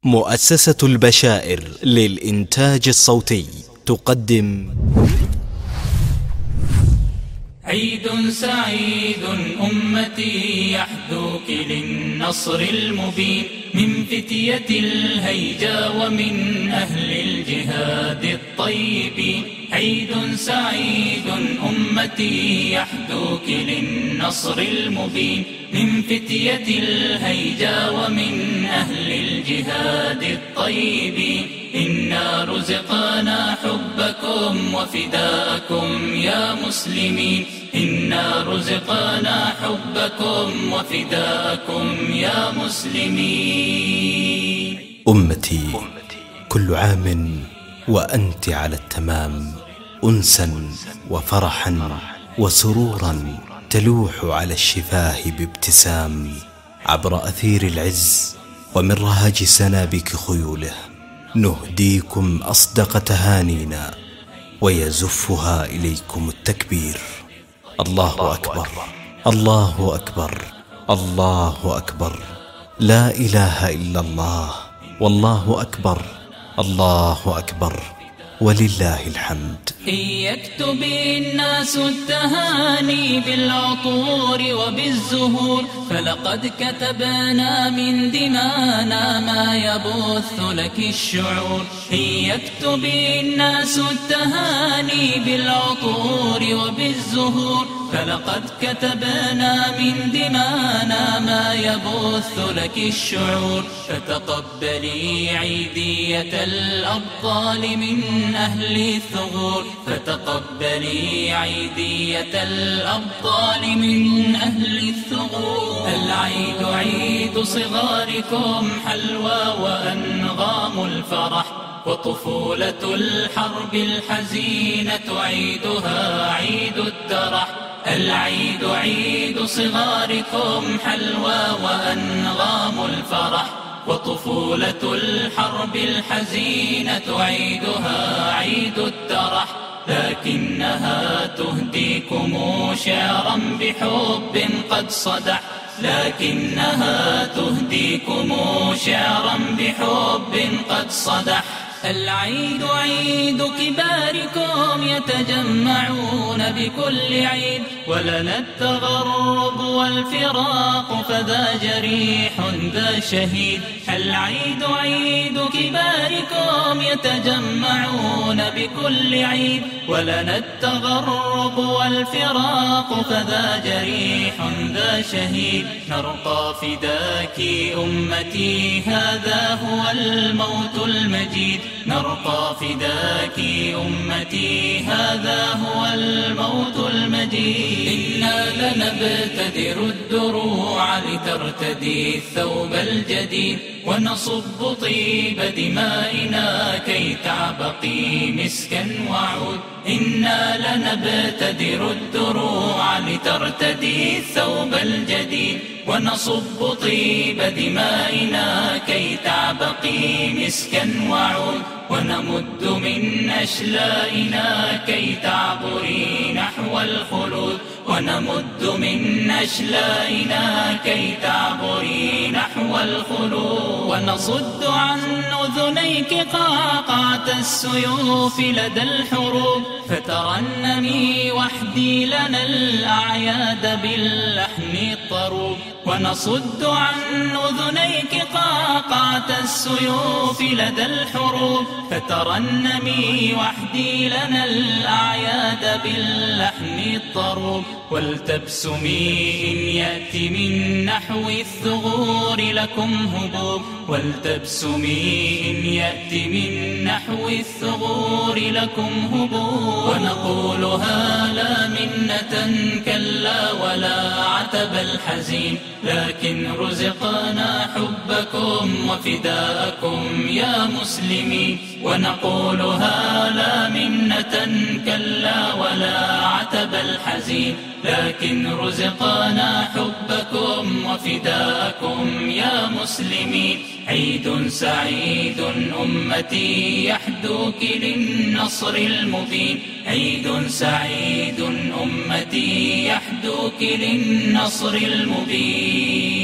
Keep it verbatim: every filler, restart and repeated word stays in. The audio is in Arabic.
مؤسسة البشائر للإنتاج الصوتي تقدم عيد سعيد أمتي يحدوك للنصر المبين من فتية الهيجا ومن أهل الجهاد الطيبين. عيد سعيد أمتي يحدوك للنصر المبين من فتية الهيجا ومن أهل الجهاد الطيبين. إنا رزقنا حبكم وفداءكم يا مسلمين. إنا رزقنا حبكم وفداءكم يا مسلمين. أمتي كل عام وأنت على التمام، أنسا وفرحا وسرورا تلوح على الشفاه بابتسام. عبر أثير العز ومن رهاج سنابك خيوله نهديكم أصدق تهانينا ويزفها إليكم التكبير. الله أكبر، الله أكبر، الله أكبر، لا إله إلا الله، والله أكبر، الله أكبر، ولله الحمد. إن يكتب الناس التهاني بالعطور وبالزهور فلقد كتبنا من دمانا ما يبث لك الشعور. إن يكتب الناس التهاني بالعطور وبالزهور فلقد كتبنا من دمانا ما يبث لك الشعور. فتقبلي عيدية الأبطال من أهل الثغور. فتقبلي عيدية الأبطال من أهل الثغور. العيد عيد صغاركم حلوى وأنغام الفرح، وطفولة الحرب الحزينة عيدها عيد الترح. العيد عيد صغاركم حلوى وأنغام الفرح، وطفولة الحرب الحزينة عيدها عيد الترح. لكنها تهديكم شعرا بحب قد صدح. لكنها تهديكم شعرا بحب قد صدح. العيد عيد كباركم يتجمعون بكل عيد، ولنا التغرب والفراق فذا جريح ذا شهيد. العيد عيد كباركم يتجمعون بكل عيد، ولنا التغرب والفراق فذا جريح ذا شهيد. نرقى فداك أمتي هذا هو الموت المجيد. نرقى فداك أمتي هذا هو الموت المجيد. إنا لنبتدر الدروع لترتدي الثوب الجديد، ونصب طيب دمائنا كي تعبقي مسكا وعود. إنا لنبتدر الدروع لترتدي الثوب الجديد، ونصب طيب دمائنا كي تعبقي مسكا وعود. ونمد من أشلائنا كي تعبري نحو الخلود. ونمد من أشلائنا كي تعبري نحو الخلود. ونصد عن أذنيك قعقعة السيوف لدى الحروب، فترنمي وحدي لنا الأعياد باللحن الطروب. ونصد عن أذنيك قعقعة السيوف لدى الحروب، فترنمي وحدي لنا الأعياد باللحن الطروب. ولتبسمي إن يأتي من نحو الثغور لكم هبوب. ولتبسمي إن يأتي من نحو الثغور لكم هبوب. ونقولها لا منة كلا ولا عتب الحزين، لكن رزقنا حبكم وفداءكم يا مسلمين. ونقولها لا منة كلا ولا عتب الحزين، لكن رزقنا حبكم وفداءكم يا مسلمين. عيد سعيد أمتي يحدوك للنصر المبين. عيد سعيد أمتي يحدوك للنصر المبين.